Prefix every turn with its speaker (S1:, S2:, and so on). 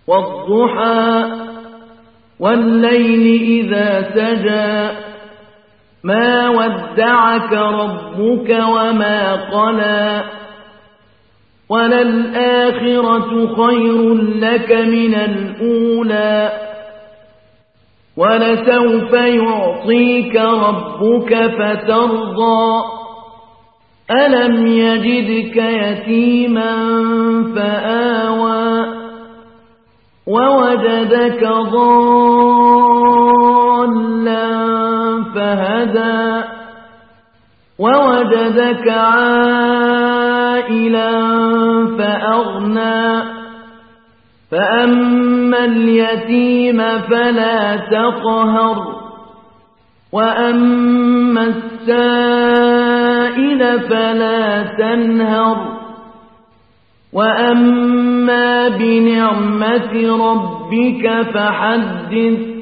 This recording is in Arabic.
S1: والضحى والليل إذا سجى ما ودعك ربك وما قلى وللآخرة خير لك من الأولى ولسوف يعطيك ربك فترضى ألم يجدك يتيما فآوى ووجدك ضالا فهدى ووجدك عائلا فأغنى فأما اليتيم فلا تقهر وأما السائل فلا تنهر وأما بنعمة ربك فحدث